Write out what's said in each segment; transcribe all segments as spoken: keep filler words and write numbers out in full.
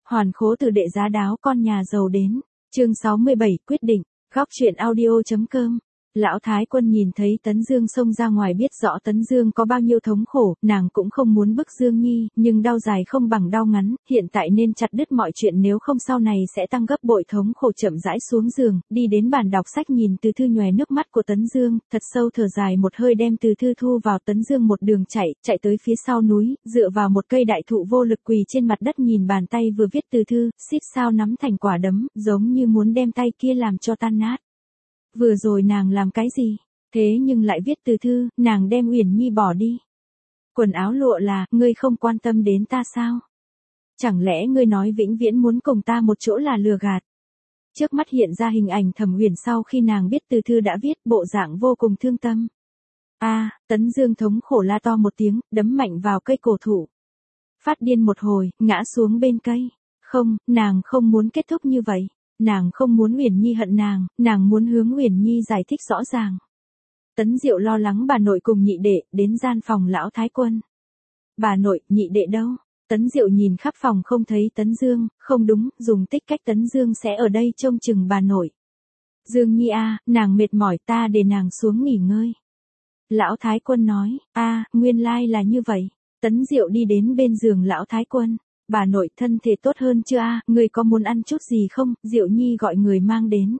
Hoàn khố từ đệ giá đáo con nhà giàu đến. Chương sáu mươi bảy quyết định. Góc truyện audio.com. Lão Thái Quân nhìn thấy Tấn Dương xông ra ngoài biết rõ Tấn Dương có bao nhiêu thống khổ, nàng cũng không muốn bức Dương Nhi, nhưng đau dài không bằng đau ngắn, hiện tại nên chặt đứt mọi chuyện nếu không sau này sẽ tăng gấp bội thống khổ. Chậm rãi xuống giường, đi đến bàn đọc sách nhìn từ thư nhòe nước mắt của Tấn Dương, thật sâu thở dài một hơi đem từ thư thu vào. Tấn Dương một đường chạy, chạy tới phía sau núi, dựa vào một cây đại thụ vô lực quỳ trên mặt đất nhìn bàn tay vừa viết từ thư, xít sao nắm thành quả đấm, giống như muốn đem tay kia làm cho tan nát. Vừa rồi nàng làm cái gì? Thế nhưng lại viết từ thư, nàng đem Uyển Nhi bỏ đi. Quần áo lụa là, ngươi không quan tâm đến ta sao? Chẳng lẽ ngươi nói vĩnh viễn muốn cùng ta một chỗ là lừa gạt? Trước mắt hiện ra hình ảnh Thẩm Uyển sau khi nàng biết từ thư đã viết, bộ dạng vô cùng thương tâm. A, à, Tấn Dương thống khổ la to một tiếng, đấm mạnh vào cây cổ thụ. Phát điên một hồi, ngã xuống bên cây. Không, nàng không muốn kết thúc như vậy. Nàng không muốn Uyển Nhi hận nàng, nàng muốn hướng Uyển Nhi giải thích rõ ràng. Tấn Diệu lo lắng bà nội cùng nhị đệ, đến gian phòng Lão Thái Quân. Bà nội, nhị đệ đâu? Tấn Diệu nhìn khắp phòng không thấy Tấn Dương, không đúng, dùng tích cách Tấn Dương sẽ ở đây trông chừng bà nội. Dương Nhi a, à, nàng mệt mỏi ta để nàng xuống nghỉ ngơi. Lão Thái Quân nói, a, à, nguyên lai là như vậy. Tấn Diệu đi đến bên giường Lão Thái Quân. Bà nội thân thể tốt hơn chưa a? À? Người có muốn ăn chút gì không? Diệu Nhi gọi người mang đến.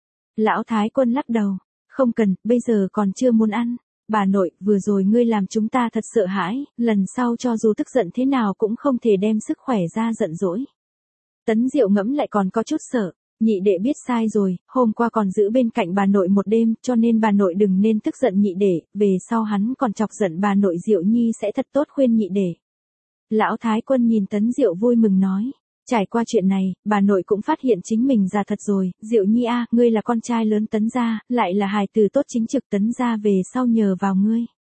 Lão Thái Quân lắc đầu. Không cần, bây giờ còn chưa muốn ăn. Bà nội, vừa rồi ngươi làm chúng ta thật sợ hãi, lần sau cho dù tức giận thế nào cũng không thể đem sức khỏe ra giận dỗi. Tấn Diệu ngẫm lại còn có chút sợ. Nhị đệ biết sai rồi, hôm qua còn giữ bên cạnh bà nội một đêm, cho nên bà nội đừng nên tức giận nhị đệ, về sau hắn còn chọc giận bà nội Diệu Nhi sẽ thật tốt khuyên nhị đệ. Lão Thái Quân nhìn Tấn Diệu vui mừng nói, trải qua chuyện này, bà nội cũng phát hiện chính mình già thật rồi, Diệu Nhi a, à, ngươi là con trai lớn Tấn gia, lại là hài tử tốt chính trực Tấn gia về sau nhờ vào ngươi.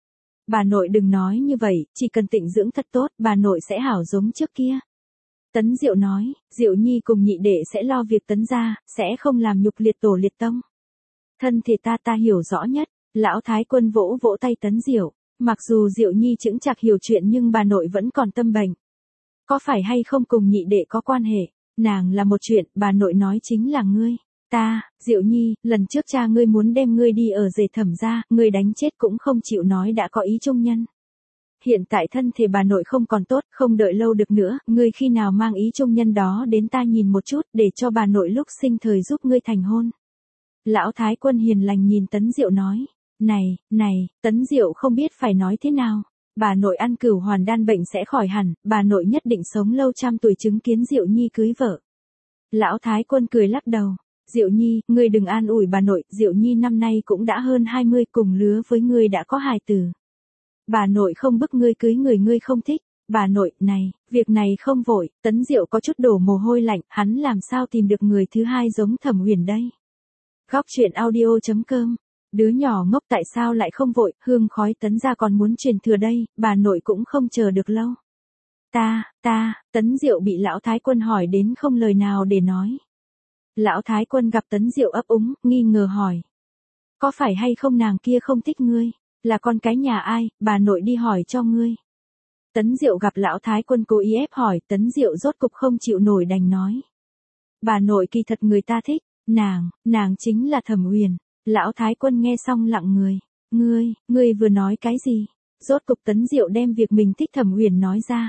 Bà nội đừng nói như vậy, chỉ cần tịnh dưỡng thật tốt, bà nội sẽ hảo giống trước kia. Tấn Diệu nói, Diệu Nhi cùng nhị đệ sẽ lo việc Tấn gia, sẽ không làm nhục liệt tổ liệt tông. Thân thể ta ta hiểu rõ nhất, Lão Thái Quân vỗ vỗ tay Tấn Diệu. Mặc dù Diệu Nhi chững chạc hiểu chuyện nhưng bà nội vẫn còn tâm bệnh. Có phải hay không cùng nhị đệ có quan hệ, nàng là một chuyện, bà nội nói chính là ngươi. Ta, Diệu Nhi, lần trước cha ngươi muốn đem ngươi đi ở rể Thẩm gia, ngươi đánh chết cũng không chịu nói đã có ý trung nhân. Hiện tại thân thể bà nội không còn tốt, không đợi lâu được nữa, ngươi khi nào mang ý trung nhân đó đến ta nhìn một chút, để cho bà nội lúc sinh thời giúp ngươi thành hôn. Lão Thái Quân hiền lành nhìn Tấn Diệu nói. Này, này, Tấn Diệu không biết phải nói thế nào. Bà nội ăn cửu hoàn đan bệnh sẽ khỏi hẳn, bà nội nhất định sống lâu trăm tuổi chứng kiến Diệu Nhi cưới vợ. Lão Thái Quân cười lắc đầu. Diệu Nhi, ngươi đừng an ủi bà nội, Diệu Nhi năm nay cũng đã hơn hai mươi, cùng lứa với ngươi đã có hài tử. Bà nội không bức ngươi cưới người ngươi không thích. Bà nội, này, việc này không vội. Tấn Diệu có chút đổ mồ hôi lạnh, hắn làm sao tìm được người thứ hai giống Thẩm Uyển đây. Góc truyện audio.com. Đứa nhỏ ngốc tại sao lại không vội, hương khói Tấn gia còn muốn truyền thừa đây, bà nội cũng không chờ được lâu. Ta, ta, Tấn Diệu bị Lão Thái Quân hỏi đến không lời nào để nói. Lão Thái Quân gặp Tấn Diệu ấp úng, nghi ngờ hỏi. Có phải hay không nàng kia không thích ngươi, là con cái nhà ai, bà nội đi hỏi cho ngươi. Tấn Diệu gặp Lão Thái Quân cố ý ép hỏi, Tấn Diệu rốt cục không chịu nổi đành nói. Bà nội kỳ thật người ta thích, nàng, nàng chính là Thẩm Uyển. Lão Thái Quân nghe xong lặng người. Ngươi, ngươi vừa nói cái gì? Rốt cục Tấn Diệu đem việc mình thích Thẩm Uyển nói ra.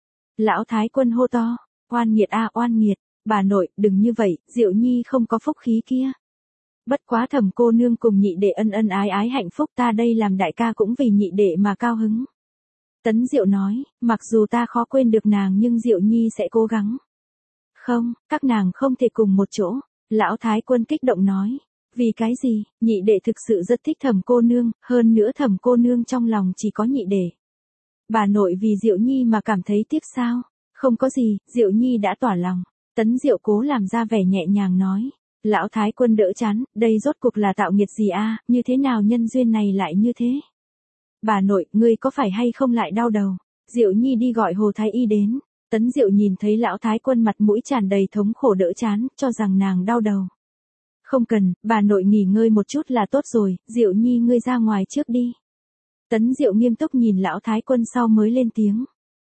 Lão Thái Quân hô to. Oan nghiệt a à, oan nghiệt. Bà nội, đừng như vậy, Diệu Nhi không có phúc khí kia. Bất quá Thẩm cô nương cùng nhị đệ ân ân ái ái hạnh phúc ta đây làm đại ca cũng vì nhị đệ mà cao hứng. Tấn Diệu nói, mặc dù ta khó quên được nàng nhưng Diệu Nhi sẽ cố gắng. Không, các nàng không thể cùng một chỗ. Lão Thái Quân kích động nói. Vì cái gì, nhị đệ thực sự rất thích Thẩm cô nương, hơn nữa Thẩm cô nương trong lòng chỉ có nhị đệ. Bà nội vì Diệu Nhi mà cảm thấy tiếc sao? Không có gì, Diệu Nhi đã tỏa lòng. Tấn Diệu cố làm ra vẻ nhẹ nhàng nói. Lão Thái Quân đỡ chán, đây rốt cuộc là tạo nghiệt gì a, à, như thế nào nhân duyên này lại như thế? Bà nội, ngươi có phải hay không lại đau đầu? Diệu Nhi đi gọi Hồ Thái Y đến. Tấn Diệu nhìn thấy Lão Thái Quân mặt mũi tràn đầy thống khổ đỡ chán, cho rằng nàng đau đầu. Không cần, bà nội nghỉ ngơi một chút là tốt rồi, Diệu Nhi ngươi ra ngoài trước đi. Tấn Diệu nghiêm túc nhìn Lão Thái Quân sau mới lên tiếng.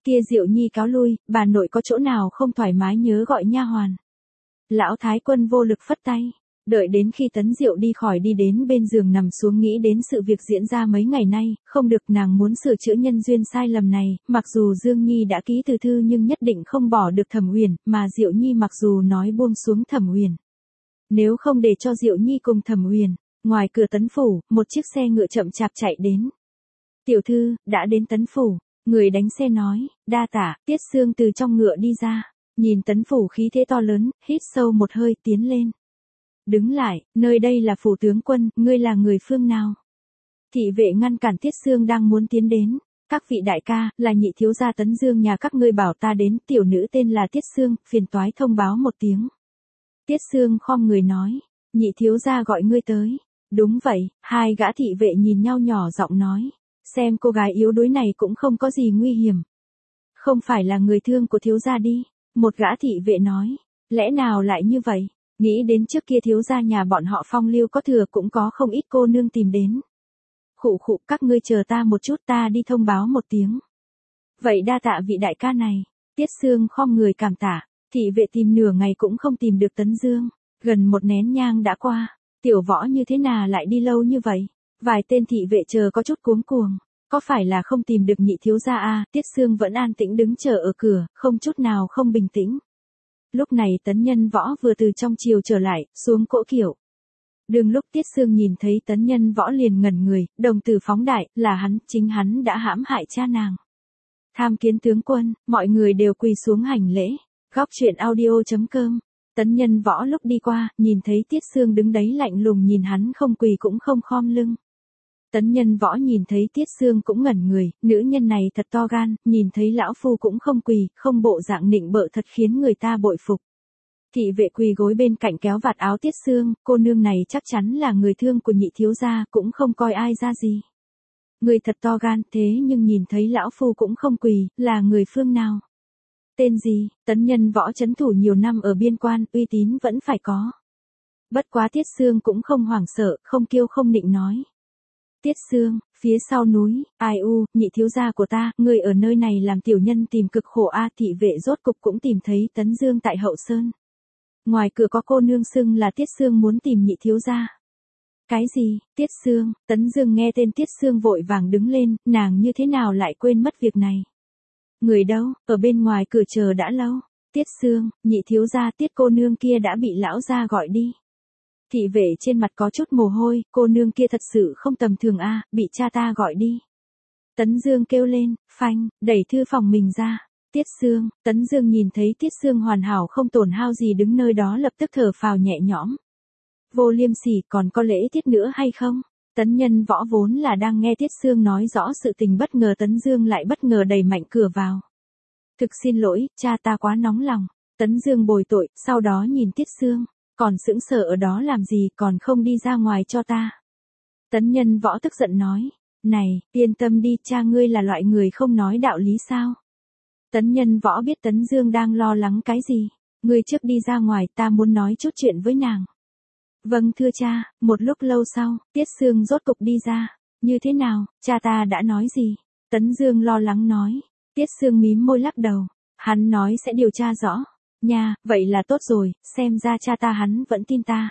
Kia Diệu Nhi cáo lui, bà nội có chỗ nào không thoải mái nhớ gọi nha hoàn. Lão Thái Quân vô lực phất tay. Đợi đến khi Tấn Diệu đi khỏi đi đến bên giường nằm xuống nghĩ đến sự việc diễn ra mấy ngày nay, không được nàng muốn sửa chữa nhân duyên sai lầm này, mặc dù Dương Nhi đã ký từ thư nhưng nhất định không bỏ được Thẩm Uyển, mà Diệu Nhi mặc dù nói buông xuống Thẩm Uyển. Nếu không để cho Diệu Nhi cùng Thẩm Uyển, ngoài cửa Tấn Phủ, một chiếc xe ngựa chậm chạp chạy đến. Tiểu thư, đã đến Tấn Phủ, người đánh xe nói, đa tạ, Tiết Sương từ trong ngựa đi ra, nhìn Tấn Phủ khí thế to lớn, hít sâu một hơi tiến lên. Đứng lại, nơi đây là phủ tướng quân, ngươi là người phương nào? Thị vệ ngăn cản Tiết Sương đang muốn tiến đến. Các vị đại ca, là nhị thiếu gia Tấn Dương nhà các ngươi bảo ta đến, tiểu nữ tên là Tiết Sương, phiền toái thông báo một tiếng. Tiết Sương khom người nói, nhị thiếu gia gọi ngươi tới. Đúng vậy, hai gã thị vệ nhìn nhau nhỏ giọng nói, xem cô gái yếu đuối này cũng không có gì nguy hiểm. Không phải là người thương của thiếu gia đi, một gã thị vệ nói, lẽ nào lại như vậy? Nghĩ đến trước kia thiếu gia nhà bọn họ phong lưu có thừa cũng có không ít cô nương tìm đến. Khụ khụ, các ngươi chờ ta một chút, ta đi thông báo một tiếng. Vậy đa tạ vị đại ca này. Tiết Sương khom người cảm tạ. Thị vệ tìm nửa ngày cũng không tìm được Tấn Dương. Gần một nén nhang đã qua. Tiểu Võ như thế nào lại đi lâu như vậy? Vài tên thị vệ chờ có chút cuống cuồng. Có phải là không tìm được nhị thiếu gia à? Tiết Sương vẫn an tĩnh đứng chờ ở cửa, không chút nào không bình tĩnh. Lúc này Tấn Nhân Võ vừa từ trong triều trở lại, xuống cỗ kiệu. Đường lúc Tiết Sương nhìn thấy Tấn Nhân Võ liền ngẩn người, đồng tử phóng đại, là hắn, chính hắn đã hãm hại cha nàng. Tham kiến tướng quân, mọi người đều quỳ xuống hành lễ. Góc truyện audio chấm com. Tấn Nhân Võ lúc đi qua, nhìn thấy Tiết Sương đứng đấy lạnh lùng nhìn hắn không quỳ cũng không khom lưng. Tấn Nhân Võ nhìn thấy Tiết Sương cũng ngẩn người, nữ nhân này thật to gan, nhìn thấy lão phu cũng không quỳ, không bộ dạng nịnh bợ thật khiến người ta bội phục. Thị vệ quỳ gối bên cạnh kéo vạt áo Tiết Sương, cô nương này chắc chắn là người thương của nhị thiếu gia, cũng không coi ai ra gì. Người thật to gan, thế nhưng nhìn thấy lão phu cũng không quỳ, là người phương nào? Tên gì? Tấn Nhân Võ trấn thủ nhiều năm ở biên quan, uy tín vẫn phải có. Bất quá Tiết Sương cũng không hoảng sợ, không kiêu không nịnh nói. Tiết Sương, phía sau núi, ai u, nhị thiếu gia của ta, người ở nơi này làm tiểu nhân tìm cực khổ a. Thị vệ rốt cục cũng tìm thấy Tấn Dương tại hậu sơn. Ngoài cửa có cô nương xưng là Tiết Sương muốn tìm nhị thiếu gia. Cái gì? Tiết Sương? Tấn Dương nghe tên Tiết Sương vội vàng đứng lên, nàng như thế nào lại quên mất việc này? Người đâu? Ở bên ngoài cửa chờ đã lâu. Tiết Sương, nhị thiếu gia Tiết cô nương kia đã bị lão gia gọi đi. Thị vệ trên mặt có chút mồ hôi, cô nương kia thật sự không tầm thường a, bị cha ta gọi đi. Tấn Dương kêu lên, phanh, đẩy thư phòng mình ra. Tiết Sương, Tấn Dương nhìn thấy Tiết Sương hoàn hảo không tổn hao gì đứng nơi đó lập tức thở phào nhẹ nhõm. Vô liêm sỉ, còn có lễ tiết nữa hay không? Tấn Nhân Võ vốn là đang nghe Tiết Sương nói rõ sự tình, bất ngờ Tấn Dương lại bất ngờ đẩy mạnh cửa vào. Thực xin lỗi, cha ta quá nóng lòng. Tấn Dương bồi tội, sau đó nhìn Tiết Sương. Còn sững sờ ở đó làm gì, còn không đi ra ngoài cho ta. Tấn Nhân Võ tức giận nói, này, yên tâm đi, cha ngươi là loại người không nói đạo lý sao. Tấn Nhân Võ biết Tấn Dương đang lo lắng cái gì, ngươi trước đi ra ngoài, ta muốn nói chút chuyện với nàng. Vâng thưa cha. Một lúc lâu sau, Tiết Sương rốt cục đi ra. Như thế nào, cha ta đã nói gì? Tấn Dương lo lắng nói. Tiết Sương mím môi lắc đầu, hắn nói sẽ điều tra rõ. Nha, vậy là tốt rồi, xem ra cha ta hắn vẫn tin ta.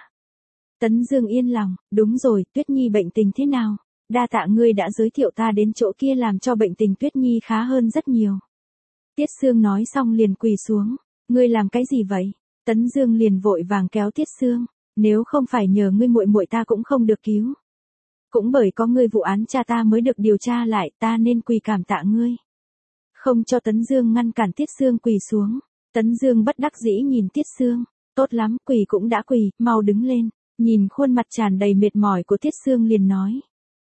Tấn Dương yên lòng, đúng rồi, Tuyết Nhi bệnh tình thế nào? Đa tạ ngươi đã giới thiệu ta đến chỗ kia làm cho bệnh tình Tuyết Nhi khá hơn rất nhiều. Tiết Sương nói xong liền quỳ xuống, ngươi làm cái gì vậy? Tấn Dương liền vội vàng kéo Tiết Sương, nếu không phải nhờ ngươi muội muội ta cũng không được cứu. Cũng bởi có ngươi vụ án cha ta mới được điều tra lại, ta nên quỳ cảm tạ ngươi. Không cho Tấn Dương ngăn cản Tiết Sương quỳ xuống. Tấn Dương bất đắc dĩ nhìn Tiết Sương, tốt lắm, quỳ cũng đã quỳ, mau đứng lên. Nhìn khuôn mặt tràn đầy mệt mỏi của Tiết Sương liền nói.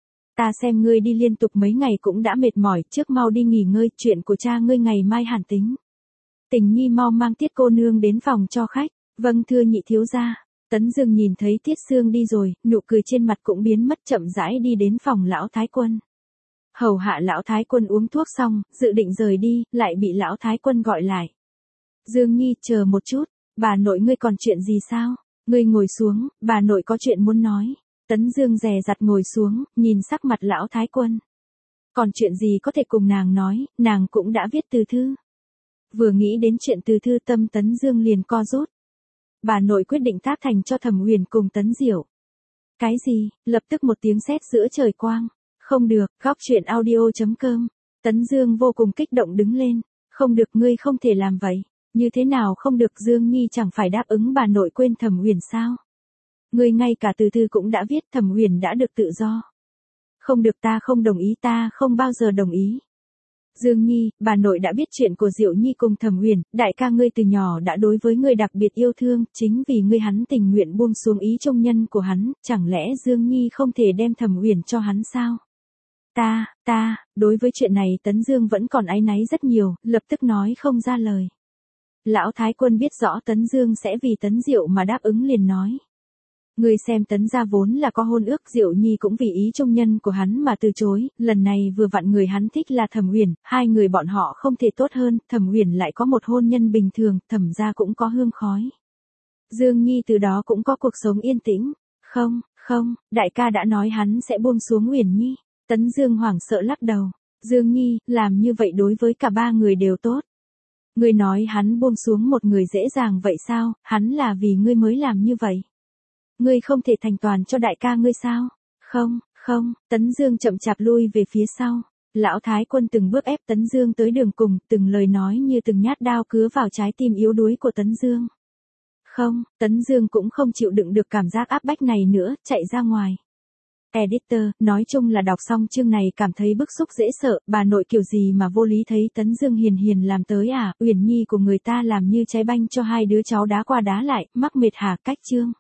Ta xem ngươi đi liên tục mấy ngày cũng đã mệt mỏi, trước mau đi nghỉ ngơi, chuyện của cha ngươi ngày mai hàn tính. Tình Nhi mau mang Tiết cô nương đến phòng cho khách. Vâng thưa nhị thiếu gia. Tấn Dương nhìn thấy Tiết Sương đi rồi, nụ cười trên mặt cũng biến mất, chậm rãi đi đến phòng lão thái quân. Hầu hạ lão thái quân uống thuốc xong, dự định rời đi, lại bị lão thái quân gọi lại. Dương Nhi, chờ một chút, bà nội ngươi còn chuyện gì sao? Ngươi ngồi xuống, bà nội có chuyện muốn nói. Tấn Dương dè dặt ngồi xuống, nhìn sắc mặt lão thái quân. còn chuyện gì có thể cùng nàng nói, nàng cũng đã viết từ thư. Vừa nghĩ đến chuyện từ thư tâm Tấn Dương liền co rút. Bà nội quyết định tác thành cho Thẩm Huyền cùng Tấn Diệu. Cái gì? Lập tức một tiếng sét giữa trời quang. Không được, góc chuyện audio chấm com. Tấn Dương vô cùng kích động đứng lên. Không được, ngươi không thể làm vậy. Như thế nào không được, Dương Nhi chẳng phải đáp ứng bà nội quên Thẩm Huyền sao? Ngươi ngay cả từ thư cũng đã viết, Thẩm Huyền đã được tự do. Không được, ta không đồng ý, ta không bao giờ đồng ý. Dương Nhi, bà nội đã biết chuyện của Diệu Nhi cùng Thẩm Huyền, đại ca ngươi từ nhỏ đã đối với ngươi đặc biệt yêu thương, chính vì ngươi hắn tình nguyện buông xuống ý trung nhân của hắn, chẳng lẽ Dương Nhi không thể đem Thẩm Huyền cho hắn sao? Ta, ta, đối với chuyện này Tấn Dương vẫn còn áy náy rất nhiều, lập tức nói không ra lời. Lão Thái Quân biết rõ Tấn Dương sẽ vì Tấn Diệu mà đáp ứng liền nói. Ngươi xem, Tấn gia vốn là có hôn ước, Diệu Nhi cũng vì ý trung nhân của hắn mà từ chối, lần này vừa vặn người hắn thích là Thẩm Huyền, hai người bọn họ không thể tốt hơn, Thẩm Huyền lại có một hôn nhân bình thường, Thẩm gia cũng có hương khói. Dương Nhi từ đó cũng có cuộc sống yên tĩnh. Không, không, đại ca đã nói hắn sẽ buông xuống Huyền Nhi. Tấn Dương hoảng sợ lắc đầu. Dương Nhi, làm như vậy đối với cả ba người đều tốt. Ngươi nói hắn buông xuống một người dễ dàng vậy sao, hắn là vì ngươi mới làm như vậy. Ngươi không thể thành toàn cho đại ca ngươi sao? Không, không, Tấn Dương chậm chạp lui về phía sau. Lão Thái Quân từng bước ép Tấn Dương tới đường cùng, từng lời nói như từng nhát đao cứa vào trái tim yếu đuối của Tấn Dương. Không, Tấn Dương cũng không chịu đựng được cảm giác áp bách này nữa, chạy ra ngoài. Editor, nói chung là đọc xong chương này cảm thấy bức xúc dễ sợ, bà nội kiểu gì mà vô lý thấy Tấn Dương hiền hiền làm tới à, Uyển Nhi của người ta làm như trái banh cho hai đứa cháu đá qua đá lại, mắc mệt hả, cách chương.